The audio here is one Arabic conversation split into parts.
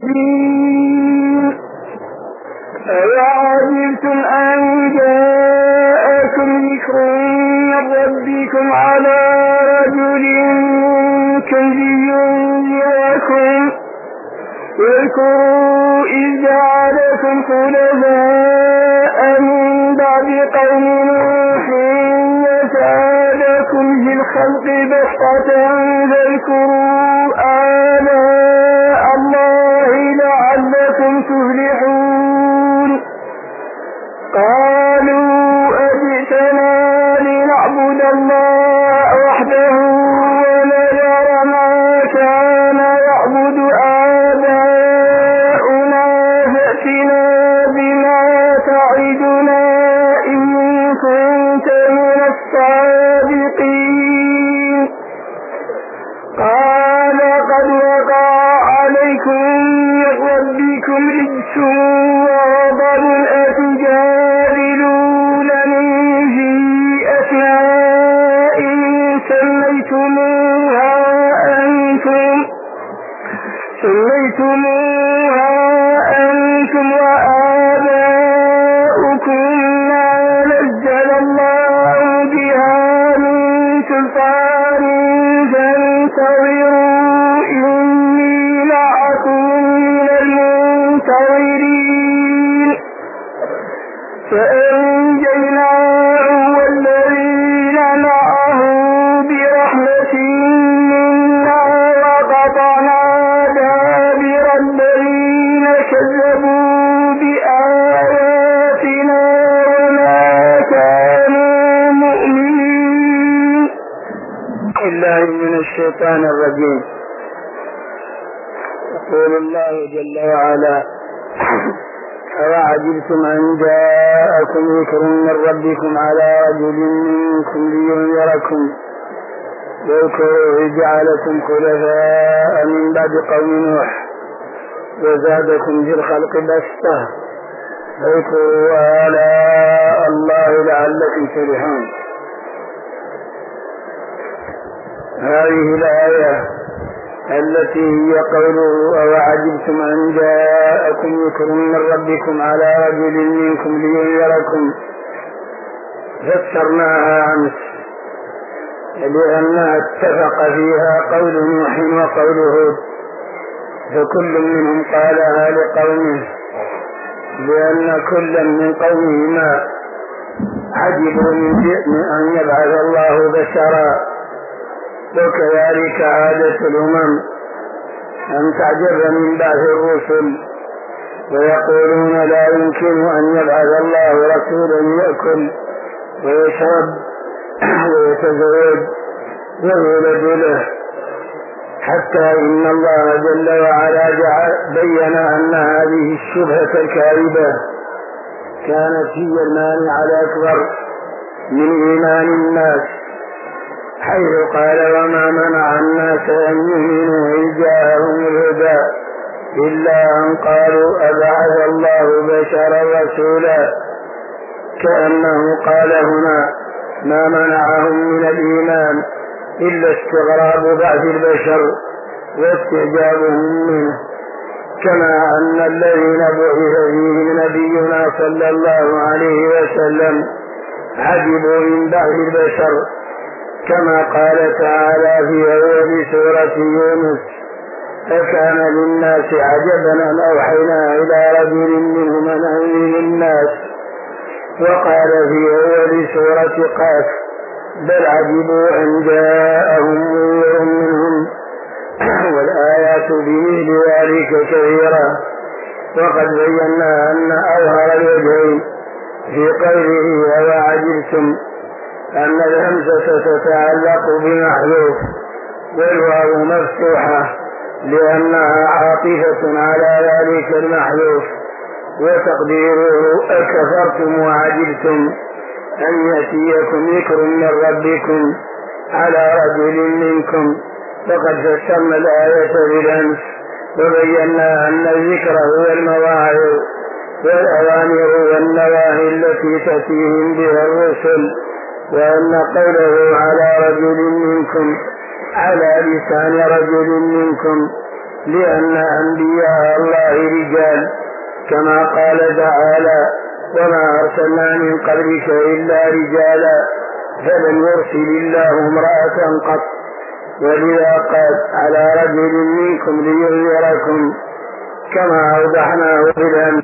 الرجيم أوعجبتم أن جاءكم ذكر من ربكم على رجل منكم لينذركم واذكروا إذ جعلكم خلفاء من بعد قوم نوح وزادكم في الخلق بسطة فاذكروا آلاء الله لعلكم تفلحون قالوا أجئتنا لنعبد الله وحده ونذر ما كان يعبد آباؤنا فأتنا بما تعدنا إن كنت من الصادقين قال قد وقع عليكم من ربكم رجس وغضب أتجادلونني في أسماء سميتموها أنتم وآباؤكم ما نزل الله بها من سلطان فانتظروا إني معكم من المنتظرين فأنجيناه والذين معه برحمة منا وقطعنا دابر الذين كذبوا بآياتنا وما كانوا مؤمنين. الله من الشيطان الرجيم. يقول الله جل وعلا أوعجبتم أن جاءكم ذكر من ربكم على رجل منكم لينذركم واذكروا إذ جعلكم خلفاء من بعد قوم نوح وزادكم في الخلق بسطة فاذكروا آلاء الله لعلكم تفلحون. هذه الآية التي هي قوله أوعجبتم أن جاءكم ذكر من ربكم على رجل منكم لينذركم فسرناها أمس لأنها اتفق فيها قول نوح وقول هود فكل منهم قالها لقومه لأن كل من قومهما عجبوا من أن يبعث الله بشرا وكذلك عادة الأمم أن تعجب من بعث الرسل ويقولون لا يمكن أن يبعث الله رسولا يأكل ويشرب ويتزوج ويولد له حتى إن الله جل وعلا بين أن هذه الشبهة الكاذبة كانت هي المانع الأكبر من إيمان الناس حيث قال وما منع الناس أن يؤمنوا إذ جاءهم الهدى إلا أن قالوا أبعث الله بشرا رسولا كأنه قال هنا ما منعهم من الإيمان إلا استغراب بعث البشر واستعجابهم منه كما أن الذين بعث فيهم نبينا صلى الله عليه وسلم عجبوا من بعث البشر كما قال تعالى في أول سورة يونس فكان للناس عجبا أن أوحينا إلى رجل منهم أن أنذر الناس وقال في أول سورة قاف بل عجبوا أن جاءهم منذر منهم والآيات بمثل ذلك كثيرة وقد بينا أن أظهر الوجهين في قوله أوعجبتم أن الهمزة تتعلق بمحذوف والواو مفتوحة لأنها عاطفة على ذلك المحذوف وتقديره أكفرتم وعجبتم أن يأتيكم ذكر من ربكم على رجل منكم فقد فسرنا الآية بالأمس وبينا أن الذكر هو المواعظ والأوامر والنواهي التي تأتيهم بها الرسل وأن قوله على رجل منكم على لسان رجل منكم لأن أنبياء الله كما قال تعالى: وما أرسلنا من قبلك إلا رجالا فلم يرسل الله امرأة قط. ولذا قال: على رجل منكم لينذركم، كما أوضحناه في الأمر.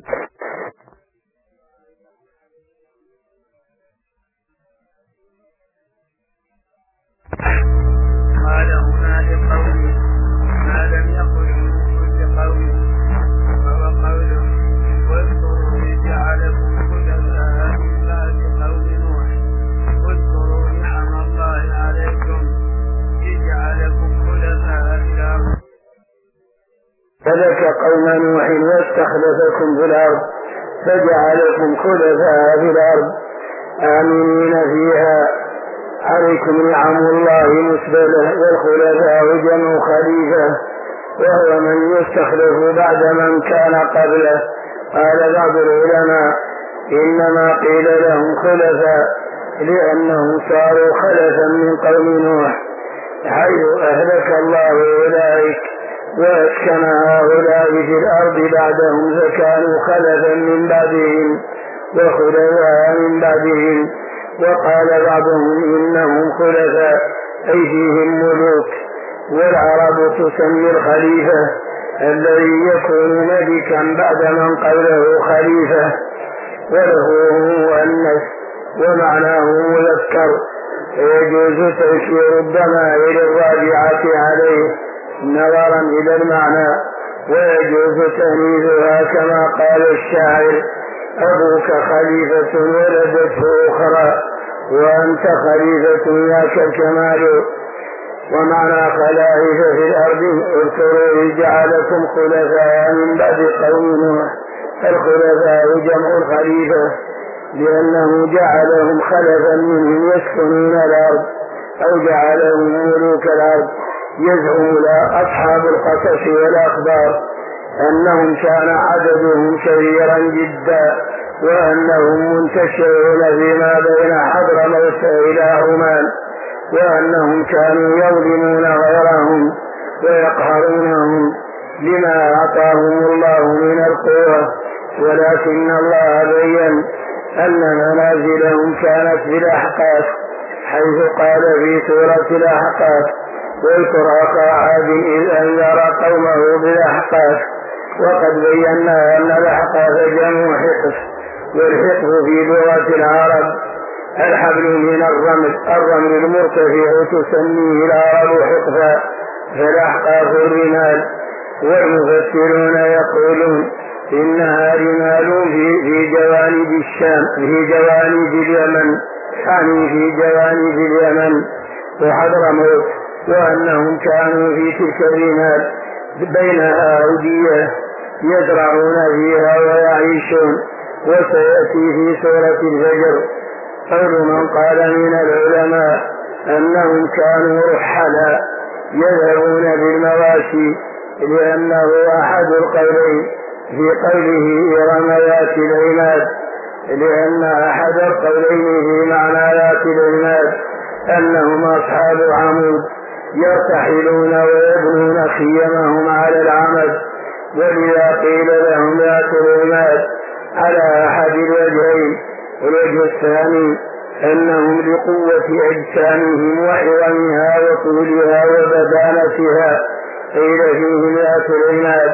قال هنا لقوله ما لم يقل كل قول، وهو قوله: واذكروا إذ جعلكم خلفاء من بعد قوم نوح، واذكروا نعم الله عليكم إذ جعلكم خلفاء في الأرض. فلك قوم نوح واستخلفكم في الأرض فجعلكم خلفاء في الأرض آمنين فيها. عليكم نعم الله مسبلة، والخلفاء جمع خليفة، وهو من يستخلف بعد من كان قبله. قال بعض العلماء: إنما قيل لهم خلفاء لأنهم صاروا خلفا من قوم نوح، حيث أهلك الله أولئك وأسكن هؤلاء في الأرض بعدهم، فكانوا خلفا من بعدهم وخلفاء من بعدهم. وقال بعضهم: إنهم خلفاء أي فيهم ملوك. والعرب تسمي الخليفة الذي يكون ملكا بعد من قبله خليفة، وله مؤنث ومعناه مذكر، فيجوز تنكير الضمائر الراجعة عليه نظرا إلى المعنى، ويجوز تأنيثها كما قال الشاعر: أبوك خليفة ولدته أخرى وأنت خليفة ياك الكمال. ومعنى خلائف في الأرض: اذكروا إذ جعلكم خلفاء من بعد قوم نوح. الخلفاء جمع الخليفة لأنه جعلهم خلفا منهم يسكنون الأرض، أو جعلهم ملوك الأرض. يزعم أصحاب القصص والأخبار أنهم كان عددهم كثيرا جدا، وأنهم منتشرون فيما بين حضرموت إلى عمان، وأنهم كانوا يظلمون غيرهم ويقهرونهم لما أعطاهم الله من القوة. ولكن الله بين أن منازلهم كانت بالأحقاف، حيث قال في سورة الأحقاف: واذكر أخا عاد إذ أنذر قومه بالأحقاف. وقد بينا أن الأحقاف جمع حقف، والحقف في لغة العرب الحبل من الرمل المرتفع تسميه العرب حقفا، فالأحقاف الرمال. والمفسرون يقولون إنها رمال في جوانب الشام، في جوانب اليمن، يعني في جوانب اليمن وحضرموت، وأنهم كانوا في تلك الرمال بينها أودية يزرعون فيها ويعيشون. وسيأتي في سورة الفجر قول من قال من العلماء أنهم كانوا رحلا يذهبون بالمواشي، لأنه أحد القولين في قوله إرم ذات العماد، لأن أحد القولين في معنى ذات العماد أنهم أصحاب عمود يرتحلون ويبنون خيمهم على العمد، ولذا قيل لهم ذات العماد على أحد الوجهين. الوجه الثاني أنهم لقوة أجسامهم وعظمها وطولها وبدانتها قيل فيهم ذات العماد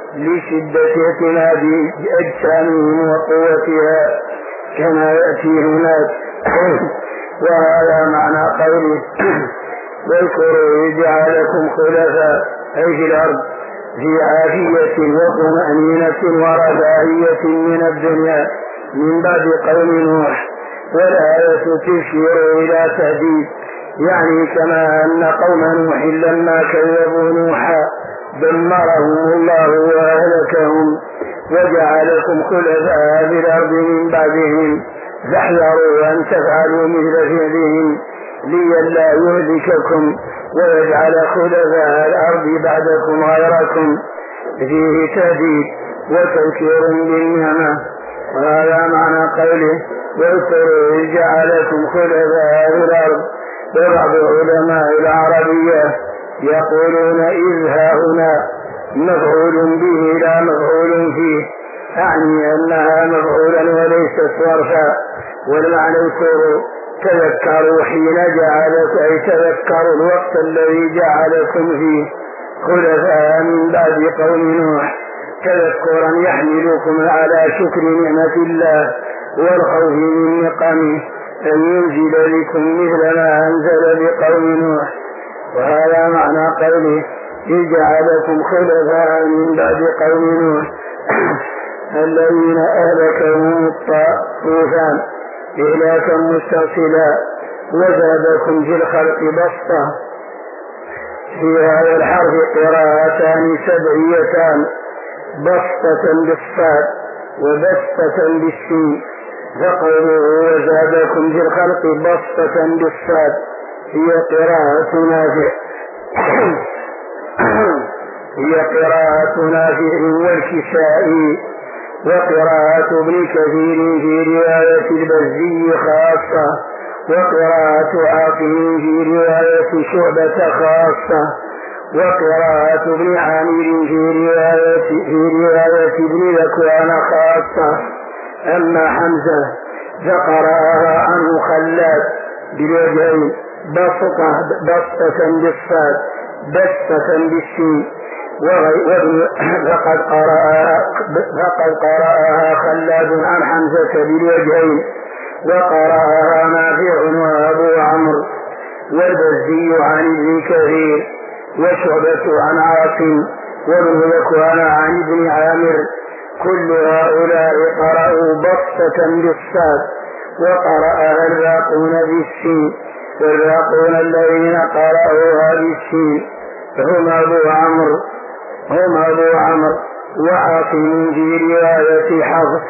لشدة اعتماد أجسامهم وقوتها كما يأتي هناك. وهذا معنى قوله: واذكروا إذ جعلكم خلفاء أي في الأرض في عافية وطمأنينة ورفاهية من الدنيا من بعد قوم نوح. والآية تشير إلى تهديد، يعني كما أن قوم نوح لما كذبوا نوحا دمرهم الله وأهلكهم وجعلكم خلفاء في الأرض من بعدهم، فاحذروا أن تفعلوا مثل فعلهم لئلا يهلككم ويجعل خلفاء الأرض بعدكم غيركم. فيه تهديد وتذكير بالنعمة. وهذا معنى قوله: واذكروا إذ جعلكم خلفاء في الأرض. وبعض علماء العربية يقولون إذ هنا مفعول به لا مفعول فيه، أعني أنها مفعولا وليست صرفا. والمعنى تذكروا حين جعلكم، أي تذكروا الوقت الذي جعلكم فيه خلفاء من بعد قوم نوح، تذكرا يحملكم على شكر نعمة الله والخوف من نقمه أن ينزل بكم مثل ما أنزل بقوم نوح. وهذا معنى قوله إذ جعلكم خلفاء من بعد قوم نوح الذين أهلكهم الطوفان إهلاكا مستصلا وزادكم في الخلق بسطة. في هذا الحرف قراءتان سبعيتان، بسطة بالصاد وبسطة بالسين، فقوله وزادكم في الخلق بسطة بالصاد هي قراءة نافع والكسائي، وقراءة ابن كثير في رواية البزي خاصة، وقراءة عاصم في رواية شعبة خاصة، وقراءة ابن عامر في رواية ابن ذكوان خاصة. أما حمزة فقرأها عنه خلاد بالوجهين، بسطة بالصاد بسطة بالسين، فقد قرأها خلاد عن حمزة بالوجهين، وقرأها نافع وأبو عمرو والبزي عن ابن كثير، وشعبة عن عاصم وابن ذكوان عن ابن عامر. كل هؤلاء قرأوا بسطة بالصاد، وقرأها الباقون بالسين، والباقون الذين قرأوها بالسين هم أبو عمرو وعاصم في رواية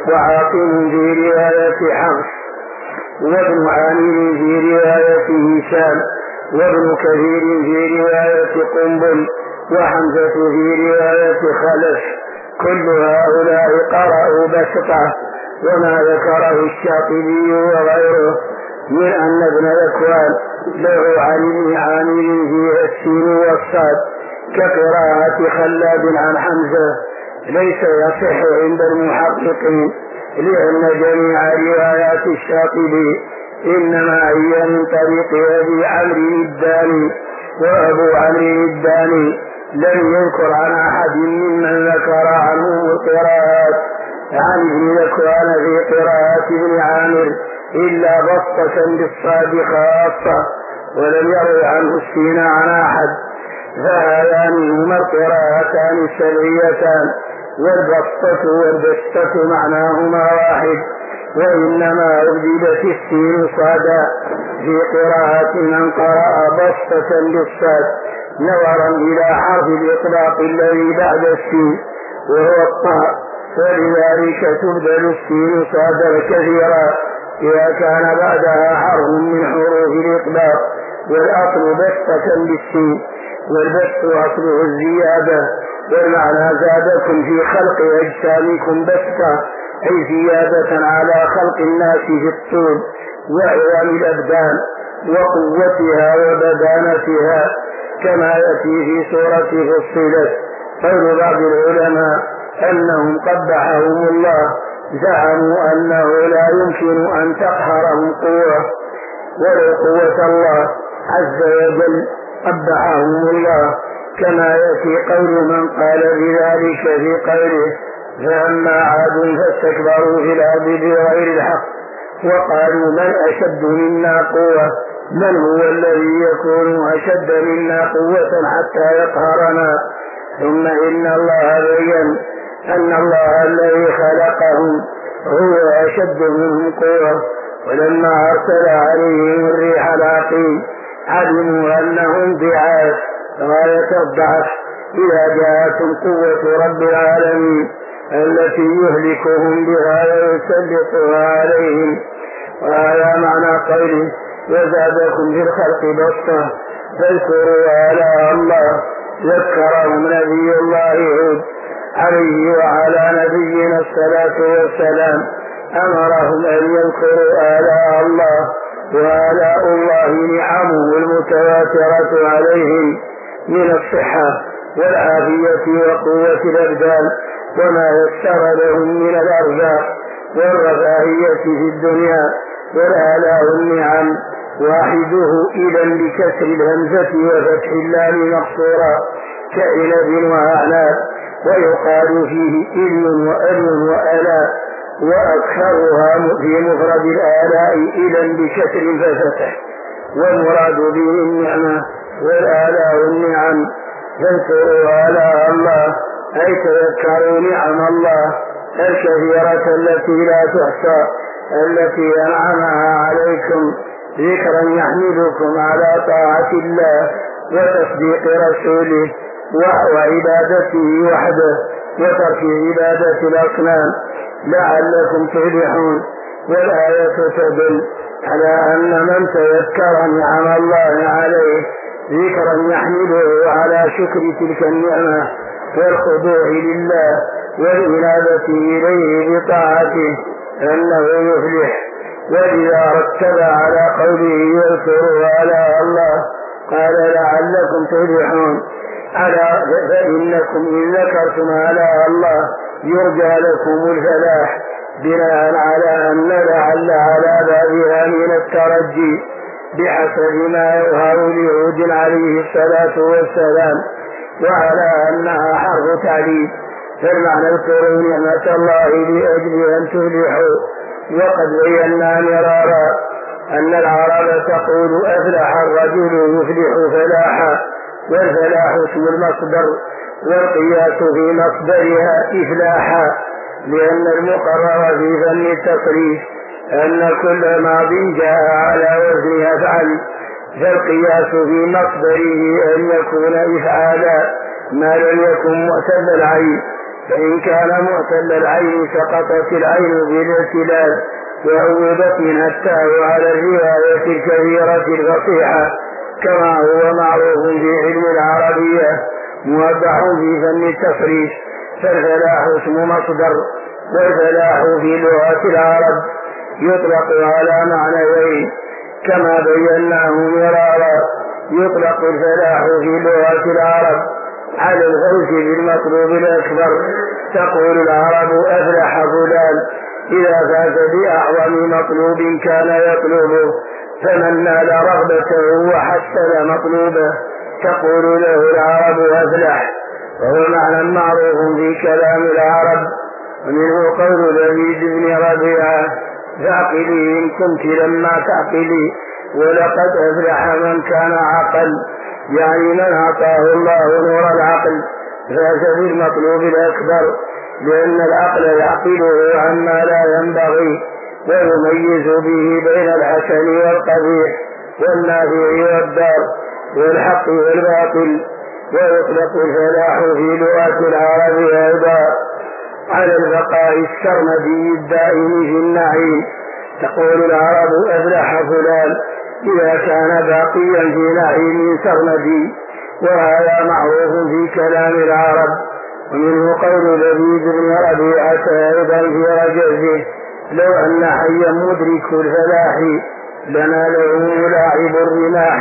حفص، وابن عامر في رواية هشام، وابن كثير في رواية قنبل، وحمزة في رواية خلف. كل هؤلاء قرأوا بسطة. وما ذكره الشاطبي وغيره من أن ابن ذكوان له عن ابن عامر فيها السين والصاد كقراءة خلاد عن حمزة ليس يصح عند المحققين، لأن جميع روايات الشاطبي إنما هي من طريق أبي عمرو الداني، وأبو عمرو الداني لم يذكر عن أحد ممن ذكر عنه القراءات عن ابن ذكوان في قراءة ابن عامر إلا بسطة بالصاد خاصة، ولم يروي عنه السين عن أحد. فهذان هما القراءتان السبعيتان، والبسطة معناهما واحد، وإنما أبدلت السين صادا في قراءة من قرأ بسطة بالصاد نظرا إلى حرف الإطلاق الذي بعد السين وهو الطاء، ولذلك تبدل السين صادا كثيرا إذا كان بعدها حرف من حروف الإطلاق، والأصل بسطة بالسين، والبسط أصله الزيادة، والمعنى زادكم في خلق أجسامكم بسطة أي زيادة على خلق الناس في الطول وعظام الأبدان وقوتها وبدانتها، كما يأتي في سورة فصلت. قول بعض العلماء أنهم قبحهم الله، زعموا أنه لا يمكن أن تقهرهم قوة ولو قوة الله عز وجل قبحهم الله، كما يأتي قول من قال بذلك في قوله فأما عاد فاستكبروا في الأرض بغير الحق وقالوا من أشد منا قوة، من هو الذي يكون أشد منا قوة حتى يقهرنا؟ ثم إن الله بين أن الله الذي خلقهم هو أشد منهم قوة، ولما أرسل عليهم الريح العقيم علموا أنهم ضعاف غاية الضعف إذا جاءتهم قوة رب العالمين التي يهلكهم بها ويسلطها عليهم. وهذا معنى قوله وزادكم في الخلق بسطة. فاذكروا آلاء الله، ذكرهم نبي الله هود عليه وعلى نبينا الصلاة والسلام، أمرهم أن يذكروا آلاء الله، وآلاء الله نعمه المتواترة عليهم من الصحة والعافية وقوة الأبدان وما يسر لهم من الأرزاق والرفاهية في الدنيا والآلاء النعم. واحده إذا بكسر الهمزة وفتح اللام مقصورا كعنب وأعناب، ويقال فيه إل وأل وألا، وأكثرها في مفرد الآلاء إذا بكسر ففتح، والمراد به النعمة والآلاء النعم. فاذكروا آلاء الله أي تذكروا نعم الله الكثيرة التي لا تحصى التي أنعمها عليكم، ذكرا يحملكم على طاعة الله وتصديق رسوله وعبادته وحده وترك عبادة الأصنام لعلكم تفلحون. والآية تدل على أن من تذكر نعم الله عليه ذكرا يحمله على شكر تلك النعمة والخضوع لله والإنابة إليه بطاعته أنه يفلح. وإذا رتب على قوله يذكروا آلاء الله قال لعلكم تفلحون، فإنكم إن ذكرتم آلاء الله يرجى لكم الفلاح، بناء على أن لعل على بابها من الترجي بحسب ما يظهر لهود عليه الصلاة والسلام، وعلى أنها حرف تعليل. فالمعنى اذكروا نعمة الله لأجل أن تفلحوا. وقد بينا مرارا أن العرب تقول أفلح الرجل يفلح فلاحا، والفلاح اسم المصدر والقياس في مصدرها إفلاحا، لأن المقرر في فن التصريف أن كل ماض جاء على وزن يفعل، فالقياس في مصدره أن يكون إفعالا ما لم يكن معتل العين، فإن كان معتل العين سقطت العين بالارتلال وعوضت منها التاء على الرواية الكثيرة الفصيحة، كما هو معروف في علم العربية موضح في فن التصريف. فالفلاح اسم مصدر، والفلاح في لغة العرب يطلق على معنيين كما بيناه مرارا. يطلق الفلاح في لغة العرب على الفوز بالمطلوب الأكبر، تقول العرب أفلح فلان إذا فاز بأعظم مطلوب كان يطلبه، فمن نال رغبته وحصل مطلوبه تقول له العرب أفلح، وهو معنى معروف في كلام العرب. ومنه قول لبيد بن ربيعة فاعقلي إن كنت لما تعقلي، ولقد أفلح من كان عقل، يعني من أعطاه الله نور العقل فاز بالمطلوب الأكبر، لأن العقل يعقله عما لا ينبغي ويميز به بين الحسن والقبيح والنافع والضار والحق والباطل. ويطلق الفلاح في لغة العرب أيضا على البقاء السرمدي الدائم في النعيم، تقول العرب أفلح فلان إذا كان باقيا في نعيم سرمدي، وهذا معروف في كلام العرب. ومنه قول لبيد بن ربيعة أيضا في رجزه لو أن حيا مدرك الفلاح لناله ملاعب الرماح،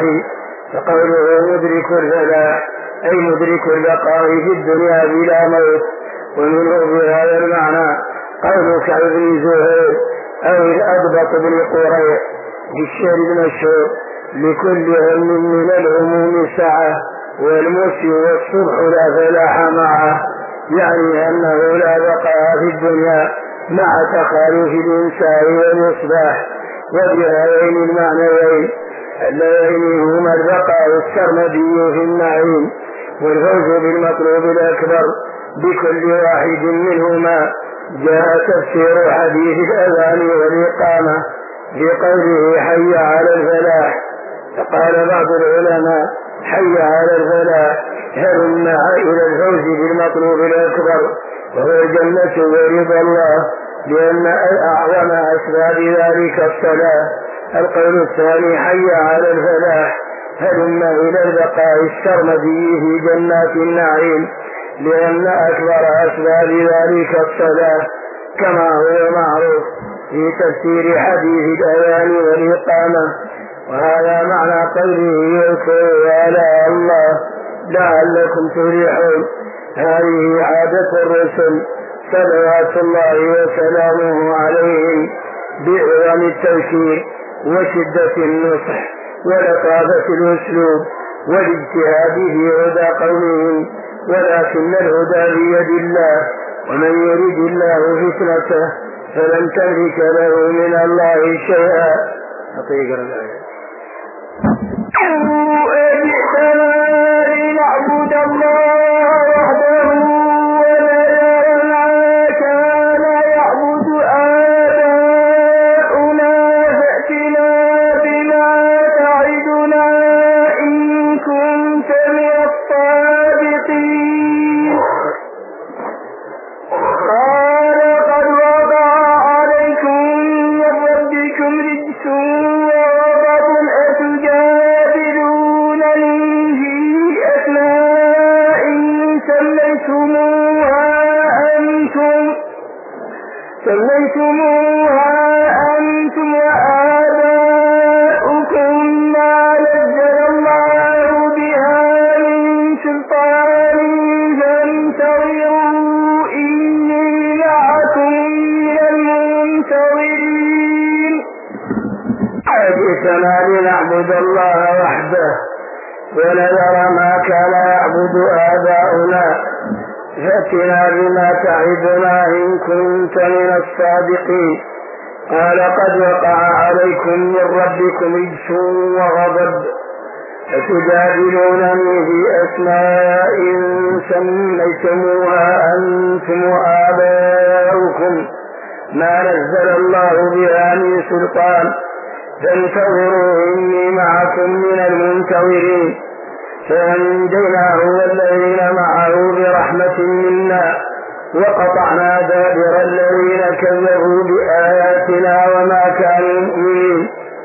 فقوله مدرك الفلاح أي مدرك البقاء في الدنيا بلا موت. ومنه بهذا المعنى قول كعب بن زهير أو الأضبط بن قريح بالشعر المشهور لكل هم من الهموم سعة والمسي والصبح لا فلاح معه، يعني أنه لا بقاء في الدنيا مع تخالف الإنسان والمصباح. وبهذين المعنيين اللذين هما البقاء السرمدي في النعيم والفوز بالمطلوب الأكبر بكل واحد منهما جاء تفسير حديث الأذان والإقامة بقوله حي على الفلاح. فقال بعض العلماء حي على الفلاح هلم إلى الفوز بالمطلوب الأكبر وهو الجنة ورضا الله، لأن أعظم أسباب ذلك الصلاة. القول الثاني حي على الفلاح هلم إلى البقاء السرمدي في جنات النعيم، لأن أكبر أسباب ذلك الصلاة، كما هو معروف في تفسير حديث الأذان والإقامة. وهذا معنى قوله يذكروا آلاء الله لعلكم تفلحون. هذه عادة الرسل صلوات الله وسلامه عليهم بعظم التوكيل وشدة النصح ولطافة الأسلوب والاجتهاد في هدى قومهم، ولكن الهدى بيد الله، ومن يريد الله فتنته فلن تملك له من الله شيئا. أطيق الآية. لنعبد الله وحده ونذر ما كان يعبد آباؤنا، فأتنا بما تعدنا إن كنت من الصادقين. قال قد وقع عليكم من ربكم رجس وغضب أتجادلونني في أسماء سميتموها أنتم وآباؤكم ما نزل الله بها من سلطان، فانتظروا إني معكم من المنتظرين. جئتنا لنعبد الله وحده ونذر ما كان يعبد آباؤنا، فأتنا بما تعدنا إن كنت من الصادقين. قال قد وقع عليكم من ربكم رجس وغضب أتجادلونني في أسماء سميتموها أنتم وآباؤكم ما نزل الله بها من سلطان، فانتظروا إني معكم من المنتظرين. فأنجيناه والذين معه برحمة منا وقطعنا دابر الذين كذبوا بآياتنا وما كانوا مؤمنين.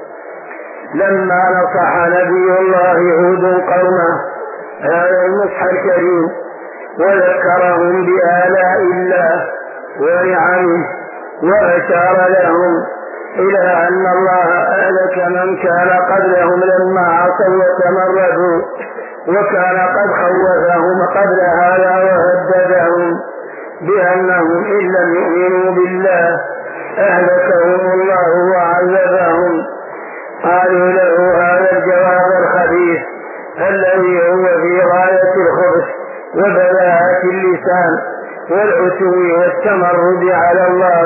لما نصح نبي الله هود قومه هذا النصح الكريم وذكرهم بآلاء الله ونعمه وأشار لهم إلى أن الله أهلك من كان قبلهم لما عصوا وتمردوا، وكان قد خوفهم قبل هذا وهددهم بأنهم إن لم يؤمنوا بالله أهلكهم الله وعذبهم. قالوا له هذا الجواب الخبيث الذي هو في غاية الخبث وبلاءة اللسان والعتو والتمرد على الله.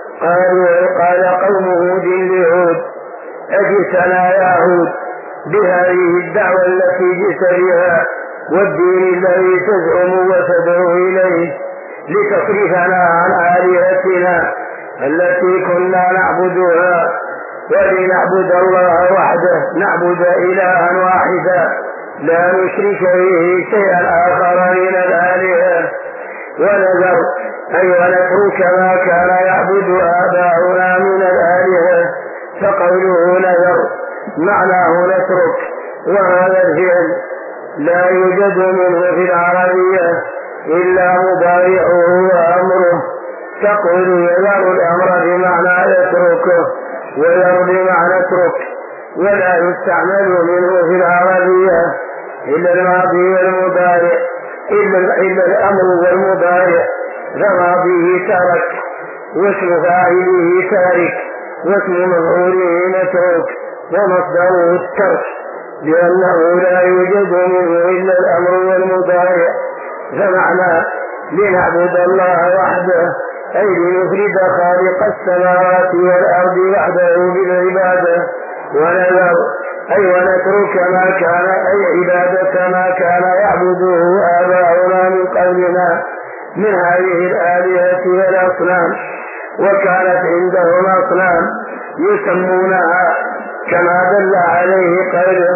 قال قوم هود لهود أجئتنا يا هود بهذه الدعوة التي جئت بها والدين الذي تزعم وتدعو إليه لتصرفنا عن آلهتنا التي كنا نعبدها ولنعبد الله وحده، نعبد إلها واحدا لا نشرك به شيئا آخر من الآلهة، ونذر أي ونترك ما كان يعبد آباؤنا من الآلهة. فقوله نذر معناه نترك، وهذا الفعل لا يوجد منه في العربية إلا مضارعه وأمره. تقول يذر الأمر بمعنى يتركه ويذر بمعنى اترك، ولا يستعمل منه في العربية إلا الماضي والمضارع، إلا الأمر والمضارع، فماضيه ترك واسم فاعله تارك واسم مفعوله نترك ومصدره الترك، لأنه لا يوجد منه إلا الأمر والمضارع. فمعنى لنعبد الله وحده أي لنفرد خالق السماوات والأرض وحده بالعبادة. ونذر أي ونترك ما كان أي عبادة ما كان يعبده آباؤنا من قبلنا من هذه الآلهة والأصنام. وكانت عندهم أصنام يسمونها كما دل عليه قوله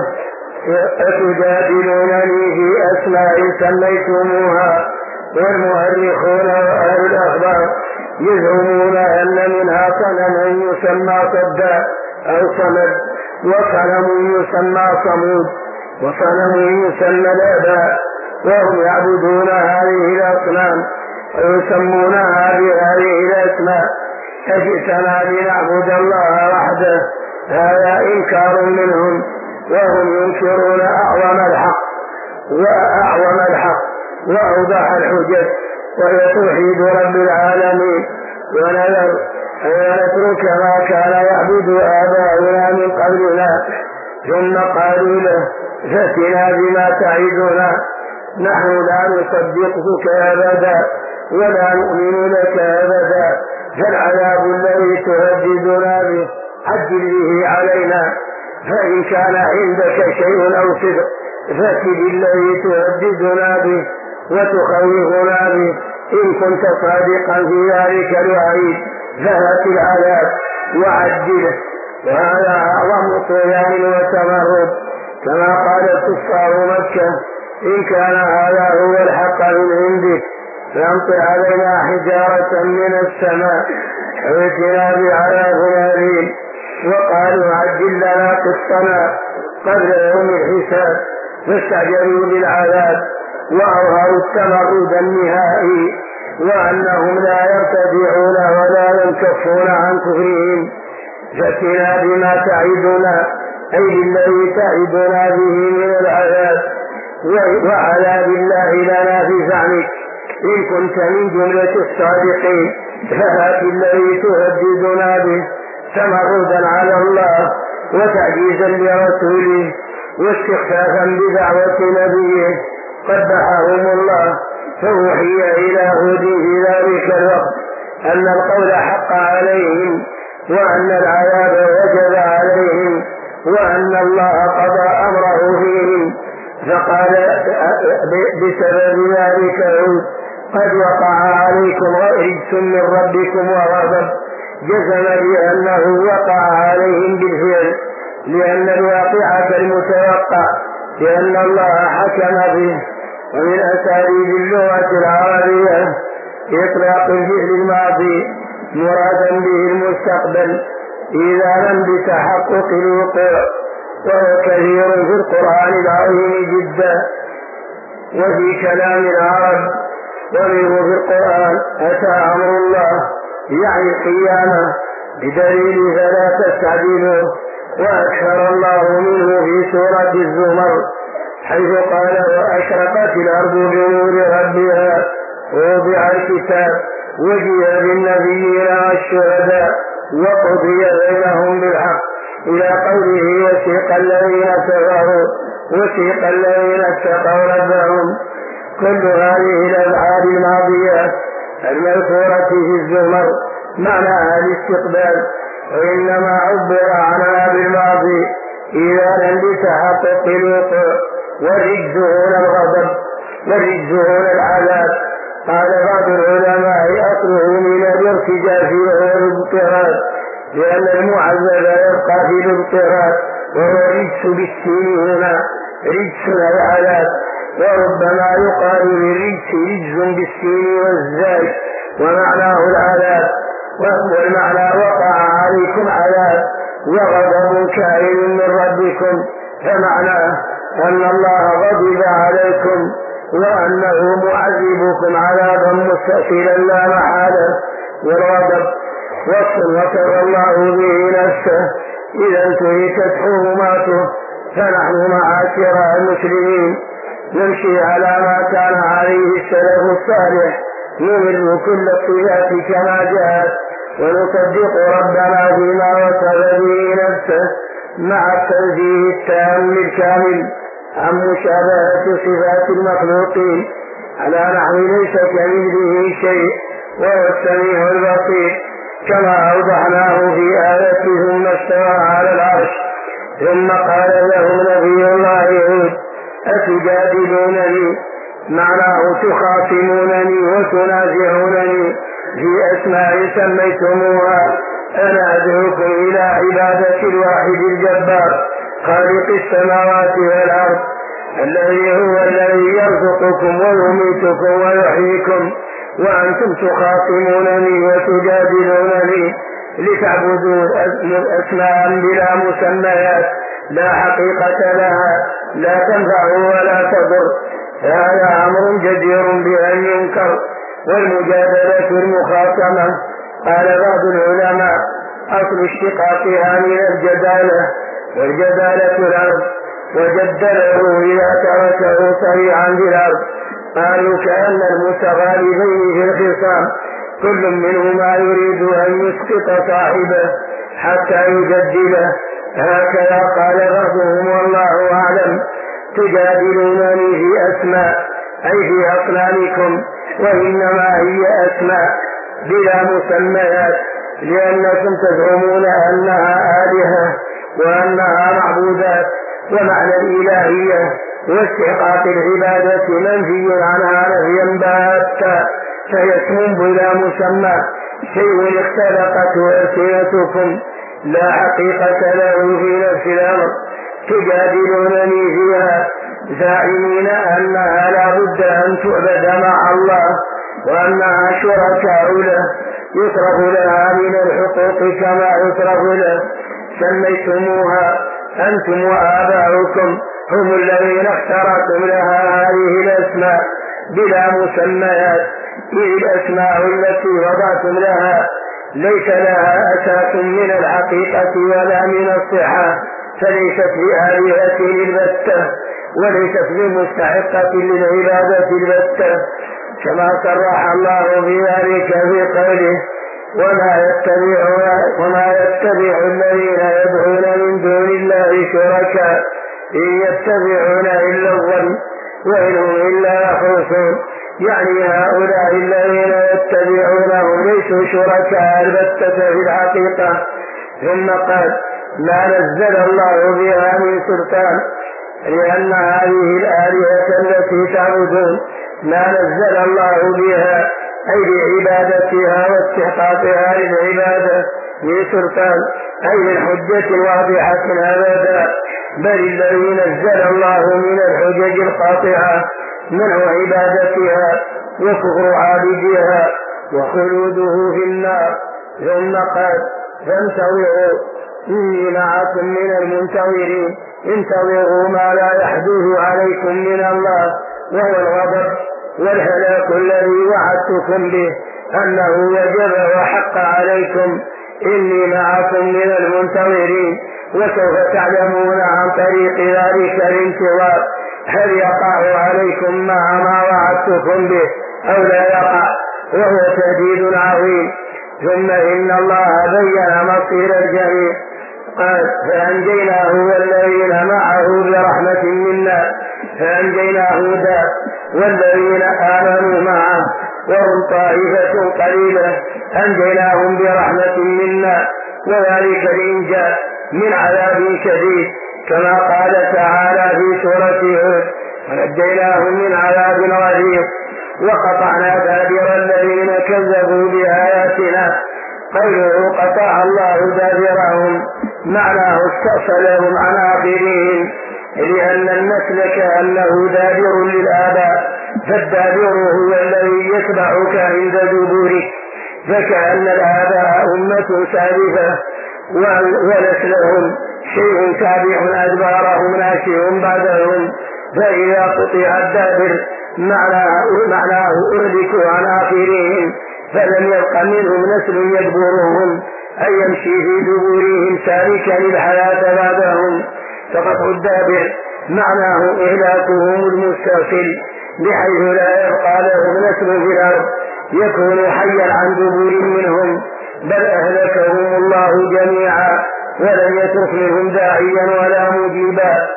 أتجادلونني في أسماء سميتموها. والمؤرخون وأهل الأخبار يزعمون أن منها صنما يسمى صدا أو صمد، وصنم يسمى صمود، وصنم يسمى الآباء، وهم يعبدون هذه الأصنام ويسمونها بهذه الأسماء. أجئتنا لنعبد الله وحده، هذا إنكار منهم، وهم ينكرون أعظم الحق وأوضح الحجج وهي توحيد رب العالمين. ونذر أن نترك ما كان يعبد آباؤنا من قبلنا، ثم قالوا له فأتنا بما تعدنا، نحن لا نصدقك أبدا ولا نؤمن لك أبدا، فالعذاب الذي تهددنا به عجل به علينا، فإن كان عندك شيء أو صدق فأت بالذي تهددنا به وتخوفنا به، إن كنت صادقا في ذلك الوعيد فهات العذاب وعجله. وهذا أعظم طغيان وتمرد، كما قال كفار مكة إن كان هذا هو الحق من عندك فأمطر علينا حجارة من السماء أو ائتنا بعذاب أليم. وقالوا عجل لنا قسطنا قبل يوم الحساب، فاستعجلوا بالعذاب وأظهروا التمرد النهائي، وأنهم لا يرتدعون ولا ينكفون عن كفرهم. فأتنا بما تعدنا، أي بالذي تعدنا به من العذاب، وعذاب الله لنا في زعمك، إن كنت من جملة الصادقين فهات الذي تهددنا به تمردا على الله وتعجيزا لرسوله واستخفافا بدعوة نبيه قبحهم الله. فوحي إلى هود في ذلك الوقت أن القول حق عليهم، وأن العذاب وجب عليهم، وأن الله قضى أمره فيهم. فقال بسبب ذلك هود قد وقع عليكم رجس من ربكم وغضب، جزم بأنه وقع عليهم بالفعل، لأن الواقعة المتوقع لأن الله حكم به. ومن أساليب اللغة العربية إطلاق الفعل الماضي مرادا به المستقبل إذا لم بتحقق الوقوع، وهو كثير في القرآن العظيم جدا وفي كلام العرب. ومنه في القرآن أتى أمر الله يعني القيامة بدليل فلا تستعجلوه، وأكثر الله منه في سورة الزمر حيث قال وأشرقت الأرض بنور ربها ووضع الكتاب وجيء بالنبيين والشهداء وقضي بينهم بالحق إلى قوله وسيق الذين اتقوا ربهم. كل هذه الأفعال الماضية المذكورة في الزمر معناها الاستقبال، وإنما عبر عنها بالماضي إذا لم بتحقق الوقوع، والرجز هنا الغضب والرجز هنا العذاب. قال بعض العلماء أصله من الارتجاف وهو الاضطراد، لأن المعذب يبقى في الاضطراد، وهو رجس بالسين هنا رجس العذاب. وربما يقال للرجس رجز بالسين والزاي ومعناه العذاب، والمعنى وقع عليكم عذاب وغضب كائن من ربكم، فمعناه أن الله غضب عليكم وأنه معذبكم عذابا مستأصلا لا محالة. والغضب وصف الله به نفسه إذا انتهكت حرماته. فنحن معاشر المسلمين نمشي على ما كان عليه السلف الصالح، نمر كل الصفات كما جاءت، ونصدق ربنا فيما وصف به نفسه مع التنزيه التام الكامل عن مشابهة صفات المخلوقين على نحو ليس كمثله شيء وهو السميع البصير، كما أوضحناه في آية ثم استوى على العرش. ثم قال له نبي الله هود أتجادلونني، معناه تخاصمونني وتنازعونني في أسماء سميتموها، أنا أدعوكم إلى عبادة الواحد الجبار خالق السماوات والأرض الذي هو الذي يرزقكم ويميتكم ويحييكم، وأنتم تخاصمونني وتجادلونني لتعبدوا أسماء بلا مسميات لا حقيقة لها لا تنفع ولا تضر. هذا أمر جدير بأن ينكر. والمجادلة المخاصمة قال بعض العلماء أصل اشتقاقها من الجدالة، والجدالة الأرض، وجدله إذا تركه صريعا بالأرض. قالوا كأن المتغالبين في الخصام كل منهما يريد أن يسقط صاحبه حتى يجدده. هكذا قال بعضهم والله أعلم. تجادلونني في أسماء أي في أصنامكم وإنما هي أسماء بلا مسميات، لأنكم تزعمون أنها آلهة وأنها معبودات، ومعنى الإلهية واستحقاق العبادة منفي عنها نفيا باتا، فهي اسم بلا مسمى، شيء اختلقته ألسنتكم لا حقيقة له في نفس الأمر. تجادلونني فيها زاعمين أنها لا بد أن تعبد مع الله وأنها شركاء له يصرف لها من الحقوق كما يصرف له. سميتموها أنتم وآباؤكم هم الذين اخترتم لها هذه الأسماء بلا مسميات، إذ الأسماء التي وضعتم لها ليس لها أساس من الحقيقة ولا من الصحة، فليست بآلهة البتة وليست بمستحقة للعبادة البتة، كما صرح الله في ذلك في قوله وما يتبع الذين يدعون من دون الله شركاء إن يتبعون إلا الظن وإن هم إلا يخرصون. يعني هؤلاء الذين يتبعونهم ليسوا شركاء البتة في الحقيقة. ثم قال ما نزل الله بها من سلطان، لأن هذه الآلهة التي تعبدون ما نزل الله بها أي بعبادتها واستحقاقها للعبادة من سلطان أي من حجة واضحة أبدا، بل الذي نزل الله من الحجج القاطعة منع عبادتها وكفر عابدها وخلوده في النار. ثم قال فانتظروا إني معكم من المنتظرين، انتظروا ما لا يحدث عليكم من الله وهو الغضب والهلاك الذي وعدتكم به أنه وجب وحق عليكم. إني معكم من المنتظرين، وسوف تعلمون عن طريق ذلك الانتظار هل يقع عليكم مع ما وعدتكم به أو لا يقع، وهو تهديد عظيم. ثم إن الله بين مصير الجميع، قال فأنجيناه والذين معه برحمة منا، فأنجيناه والذين آمنوا معه وهم طائفة قليلة أنجيناهم برحمة منا، وذلك الإنجاء من عذاب شديد كما قال تعالى في سورة هود ونجيناهم من عذاب غليظ وقطعنا دابر الذين كذبوا بآياتنا. قوله قطع الله دابرهم معناه استأصلهم عن آخرهم، لأن النسل كأنه دابر للآباء، فالدابر هو الذي يتبعك عند دبورك، فكأن الآباء أمة سالفة ونسلهم شيء تابع أدبارهم ناشئ بعدهم، فإذا قطع الدابر معناه أهلكوا عن آخرهم فلم يبق منهم نسل يدبرهم أي يمشي في دبورهم سالكا للحياة بعدهم. فقطع الدابر معناه إهلاكهم المستأصل بحيث لا يبقى لهم نسل في الأرض يكون حيا عن دبور منهم، بل أهلكهم الله جميعا ولم يترك منهم داعيا ولا مجيبا.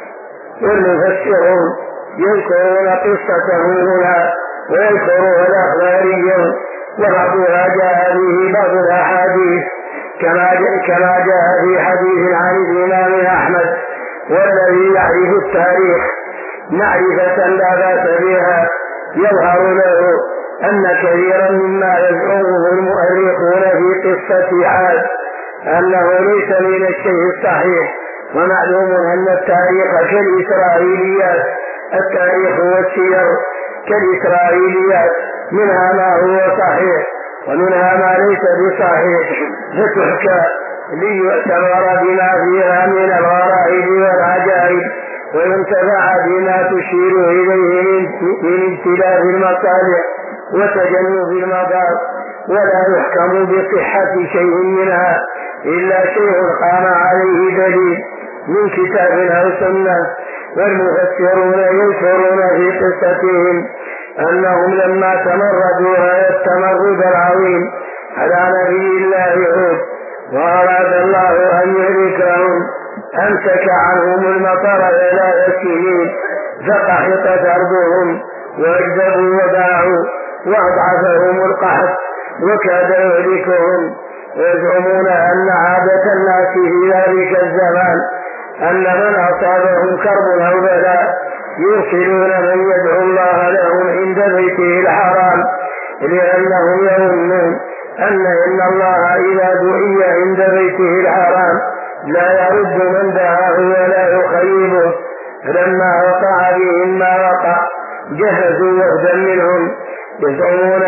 والمفسرون يذكرون قصته هنا ويذكرون الأخباريون، وبعضها جاء به بعض الأحاديث كما جاء في حديث عن الإمام أحمد. والذي يعرف التاريخ معرفة لا بأس بها يظهر له أن كثيرا مما يزعمه المؤرخون في قصة عاد أنه ليس من الشيء الصحيح. ومعلوم أن التاريخ كالإسرائيليات، التاريخ والسير كالإسرائيليات، منها ما هو صحيح ومنها ما ليس بصحيح، فتحكى ليعتبر بما فيها من الغرائب والعجائب وينتفع بما تشير إليه من امتلاء المصالح وتجنب المضار، ولا يحكم بصحة شيء منها إلا شيء قام عليه دليل من كتاب أو سنة. والمفسرون يذكرون في قصتهم أنهم لما تمردوا هذا التمرد العظيم على نبي الله هود وأراد الله أن يهلكهم أمسك عنهم المطر 3 سنين فقحطت أرضهم وأكذبوا وداعوا وأضعفهم القحط وكاد يهلكهم. ويزعمون أن عادة الناس في ذلك الزمان أن من أصابهم كرب أو بلاء يرسلون من يدعو الله لهم عند بيته الحرام لأنهم يظنون إن الله إذا دعي عند بيته الحرام لا يرد من دعاه ولا يخيبه. فلما وقع بهم ما وقع جهزوا وفدا منهم يزعمون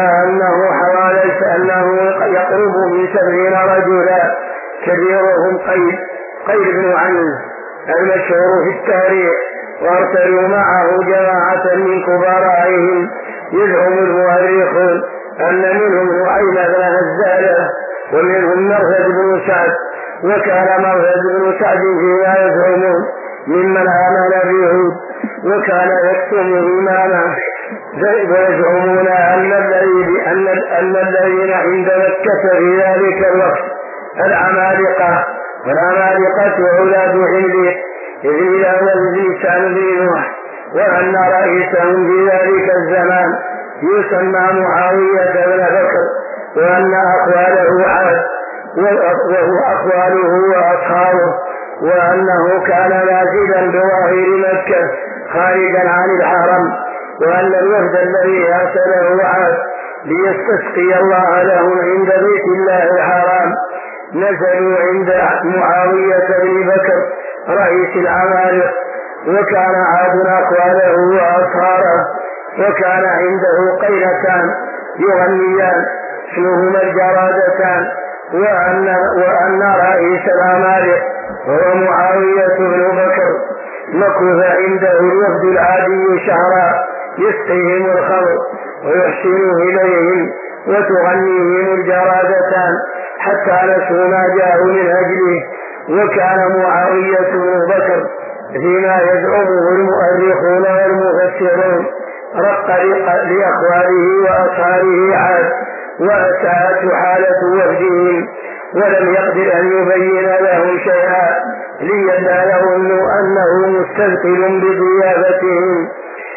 أنه يقرب من 70 رجلا كبيرهم قيل بن عنز المشهور في التاريخ، وارسلوا معه جماعة من كبرائهم. يزعم المؤرخون أن منهم نعيم بن هزالة ومنهم مرثد بن سعد، وكان مرثد بن سعد فيما يزعمون ممن آمن بهود وكان يكتم إيمانه. ويزعمون أن الذين عند مكة في ذلك الوقت العمالقة والعمالقة أولاد حمل إذ لسان بن نوح، وأن رئيسهم في ذلك الزمان يسمى معاوية بن بكر، وأن أخواله عاد وهو أخواله وأصحابه، وأنه كان نازلا بظاهر مكة خارجا عن الحرم، وأن الوفد الذي أرسله عاد ليستسقي الله لهم عند بيت الله الحرام نزلوا عند معاوية بن بكر رئيس العمالقة، وكان عاد أخواله وأصهاره، وكان عنده قيلتان يغنيان اسمهما الجرادتان، وأن رئيس العمالقة هو معاوية بن بكر مكث عنده الوفد العادي شهرا يسقيهم الخمر ويحسن إليهم وتغنيهم الجرادتان حتى نسوا ما جاءوا من أجله. وكان معاوية بن بكر فيما يزعمه المؤرخون والمفسرون رق لأخواله وأصهاره عاد، وأساءت حالة وفدهم ولم يقدر أن يبين لهم شيئا لئلا يظنوا أنه مستثقل بضيافتهم.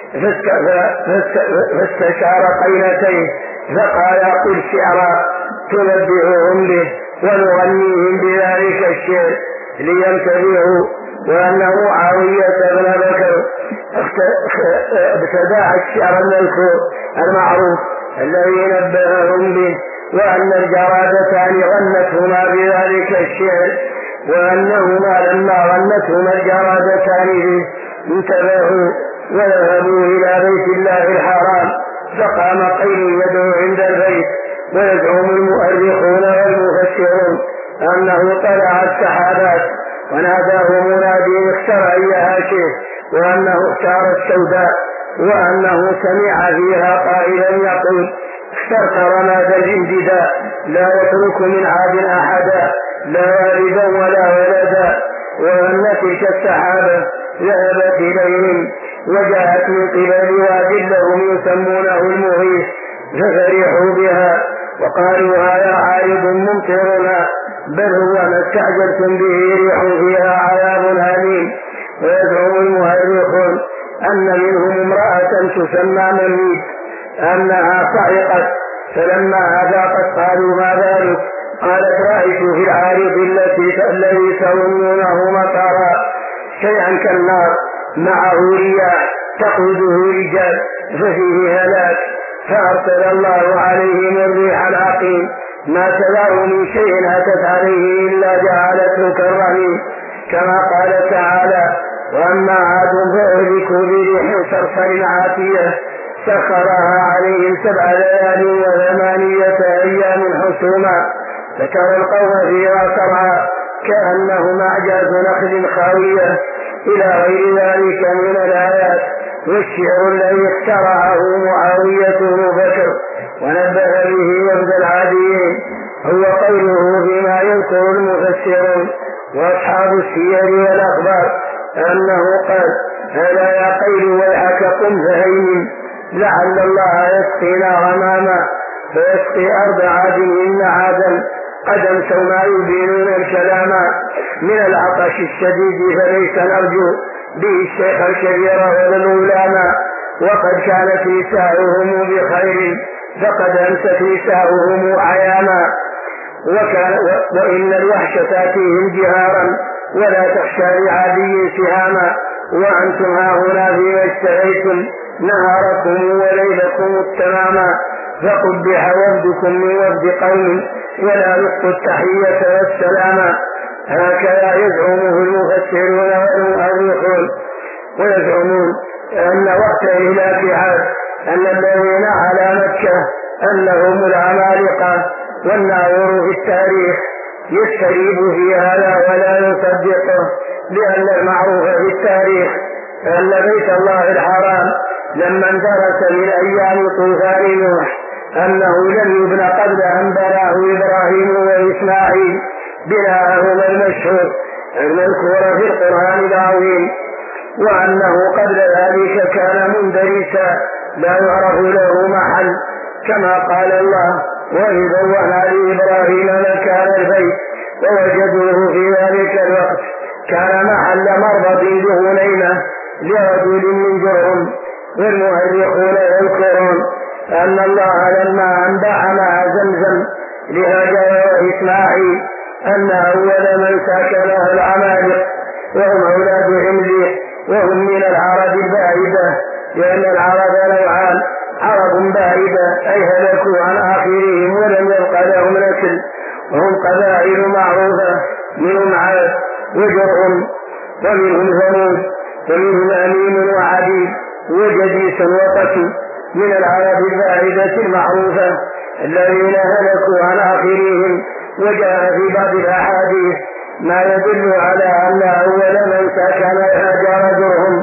فاستشار قينتيه فقال قل شعرا تنبئهم به ونغنيهم بذلك الشعر لينتبهوا. وأن معاوية بن بكر ابتدع الشعر المذكور المعروف الذي نبههم به، وأن الجرادتان غنتهما بذلك الشعر، وأنهما لما غنتهما الجرادتان به انتبهوا وذهبوا إلى بيت الله الحرام، فقام قيل يدعو عند البيت. ويزعم المؤرخون والمفسرون أنه طلع السحابات وناداه منادي اختر أيها شيخ، وأنه اختار السوداء، وأنه سمع فيها قائلا يقول اخترت رماد الانجداء لا يترك من عاد أحدا لا والدا ولا ولدا. وأن تلك السحابة ذهبت إليهم وجاءت من قبل واد لهم يسمونه المغيث، ففرحوا بها وقالوا هذا عارض ممطرنا بل هو ما استعجلتم به ريح فيها عذاب أليم. ويزعم المؤرخون أن منهم امرأة تسمى مميت أنها صعقت، فلما أذاقت قالوا ما ذلك؟ قالت رأيت في العارض الذي تظنونه مطرا شيئا كالنار معه رياح تقوده رجال ففيه هلاك، فأرسل الله عليهم الريح العقيم ما تذر من شيء أتت عليه إلا جعلته كالرميم، كما قال تعالى وأما عاد فأهلكوا بريح صرصر عاتية سخرها عليهم 7 ليال و8 أيام حسوما فترى القوم فيها صرعى كأنهم أعجاز نخل خاوية إلى غير ذلك من الآيات. والشعر الذي اخترعه معاوية بن بكر ونبه به وفد العاديين هو قوله فيما يذكر المفسرون وأصحاب السير والأخبار أنه قال هذا يا قيل ويحك قم فهيمن لعل الله قد أمسوا ما يبينون الكلام من العطش الشديد، فليس نرجو به الشيخ الكبير ولا الغلام. وقد كانت نساؤهم بخير فقد أمست نساؤهم عياما، وإن الوحش تأتيهم جهارا ولا تخشى لعادي سهاما. وأنتم هاهنا فيما اشتريتم نهاركم وليلكم التماما، فقبح وفدكم من وفد قوم ولا يلقوا التحية والسلاما. هكذا يزعمه المفسرون والمؤرخون، ويزعمون أن وقت إهلاك عاد أن الذين على مكة أنهم العمالقة، والناظر في التاريخ يستريب في هذا ولا يصدقه، لأن المعروف في التاريخ أن بيت الله الحرام لما اندرس من أيام طوفان نوح أنه لم يبنى قبل أن بناه إبراهيم وإسماعيل بناءهما المشهور المذكور في القرآن العظيم، وأنه قبل ذلك كان مندرسا لا يعرف له محل، كما قال الله: وإذ بوأنا لإبراهيم مكان البيت ووجدوه في ذلك الوقت كان محل مربط بغنيمة لرجل من جرهم. والمؤرخون يذكرون أن الله لما أنبع مع زمزم لهاجر وإسماعيل أن أول من سكنها العمالقة وهم أولاد عمليح، وهم من العرب البائدة، لأن العرب نوعان: عرب بائدة أي هلكوا عن آخرهم ولم يبق لهم نسل، وهم قبائل معروفة، منهم عاد وجرهم، ومنهم ثمود، ومنهم أمين وعبيد وجديس وقتل. من العرب البائدة المعروفة الذين هلكوا عن آخرهم. وجاء في بعض الأحاديث ما يدل على أن أول من سكن هاجر جرهم،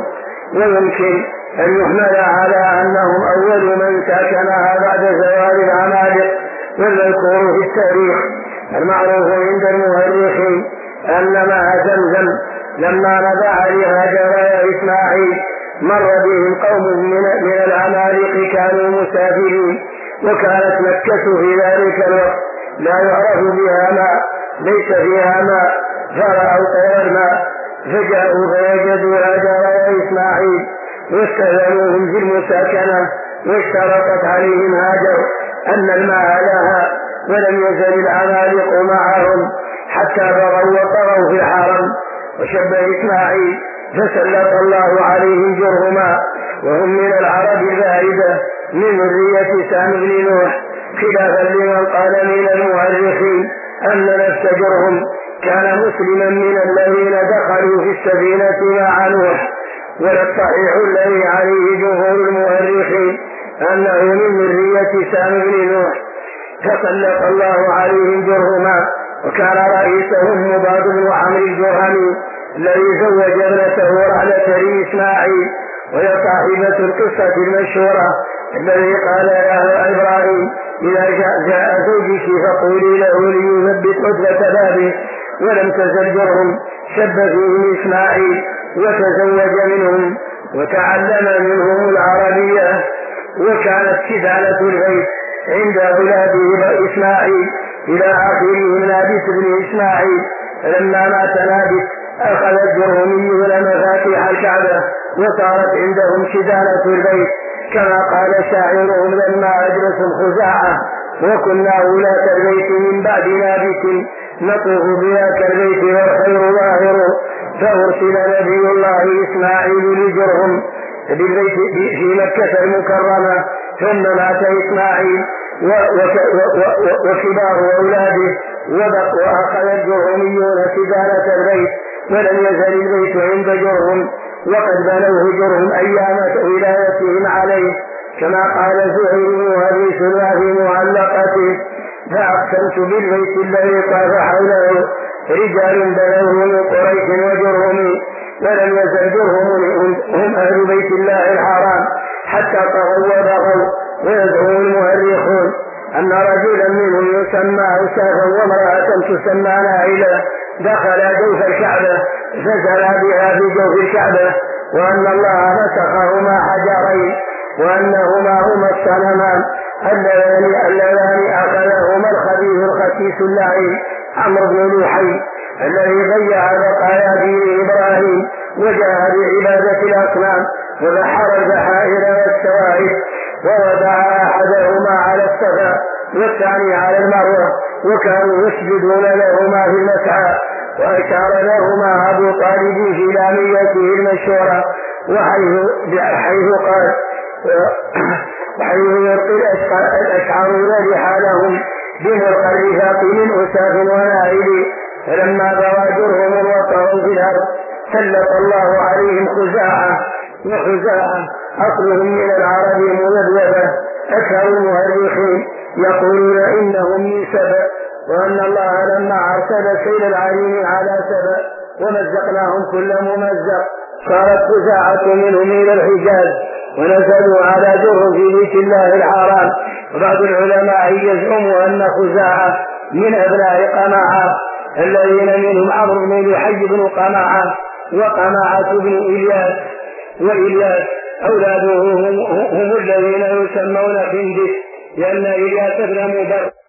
ويمكن أن يحمل على أنهم أول من سكنها بعد زوال العمالقة. والمذكور في التاريخ المعروف عند المؤرخين أن مع زمزم لما نبع لهاجر وإسماعيل مر بهم قوم من العمالقة كانوا مسافرين، وكانت مكة في ذلك الوقت لا يعرف بها ماء، ليس فيها ماء، فرأوا طير الماء فجاءوا فوجدوا هاجر وإسماعيل واستأذنوهم في المساكنة، واشترطت عليهم هاجر أن الماء لها، ولم يزل العمالقة معهم حتى بغوا وطغوا في الحرم. وشب إسماعيل فسلط الله عليهم جرهما، وهم من العرب البائدة من ذرية سام بن نوح، خلافا لمن قال من المؤرخين أن نفس جرهم كان مسلما من الذين دخلوا في السفينة مع نوح. والصحيح الذي عليه جمهور المؤرخين أنه من ذرية سام بن نوح، فسلط الله عليهم جرهما. وكان رئيسهم مضاد بن عمرو الجرهمي الذي زوج ابنته رحلة لإسماعيل، وهي صاحبة القصة المشهورة الذي قال لها إبراهيم: إذا جاء زوجك فقولي له ليثبت عتبة بابه. ولم تزل جرهم شب فيهم إسماعيل وتزوج منهم وتعلم منهم العربية. وكانت كدالة البيت عند أولاده إسماعيل إلى آخرهم نابت بن إسماعيل. فلما مات نابت أخذ الجرهميون مفاتيح الكعبة وصارت عندهم كدالة البيت، كما قال شاعرهم: لما أجلسوا خزاعة وكنا ولاة البيت من بعد نابت نطوف بذاك البيت والخير ظاهر. فأرسل نبي الله إسماعيل لجرهم بالبيت في مكة المكرمة، ثم مات إسماعيل وكبار أولاده، وأخذ الجرهميون كدالة البيت، ولم يزل البيت عند جرهم، وقد بنوه جرهم أيام ولايتهم عليه، كما قال زهير وأبي سلمى في معلقته: فأقسمت بالبيت الذي طاف حوله رجال بنوه من قريش وجرهم، ولم يزل جرهم هم أهل بيت الله الحرام حتى طغوا وبغوا. ويزعم المؤرخون أن رجلا منهم يسمى أسافا وامرأة تسمى نائلة دخل جوف الكعبة فزلا بها في جوف الكعبة، وأن الله مسخهما حجرين، وأنهما هما الصنمان اللذان أخذهما الخبيث الخسيس اللعين عمرو بن لوحي الذي ضيع بقايا دين إبراهيم وجاء بعبادة الأصنام وبحر البحائر والسوائل ووضع أحدهما على الصفا والثاني على المروة وكانوا يسجدون لهما في المسعى وأشار لهما أبو طالب في لاميته المشهورة وحيث قال وحيث يلقي الأشعرون رحالهم بملقى الرفاق من أساف ونائل فلما بوادرهم وطروا في الأرض سلط الله عليهم خزاعة وخزاعة أصلهم من العرب مذبذبة أكثر المؤرخين يقولون إنهم من سبأ وأن الله لما أرسل سيل العليم على سبأ ومزقناهم كل ممزق صارت خزاعة منهم إلى الحجاز ونزلوا على جرهم في بيت الله الحرام. وبعض العلماء يزعموا أن خزاعة من أبناء قماعة الذين منهم عمرو بن لحي بن قماعة وقماعة بن إلياس وإلياس أولاده هم الذين يسمون خندق لأن إلياس بن مبارك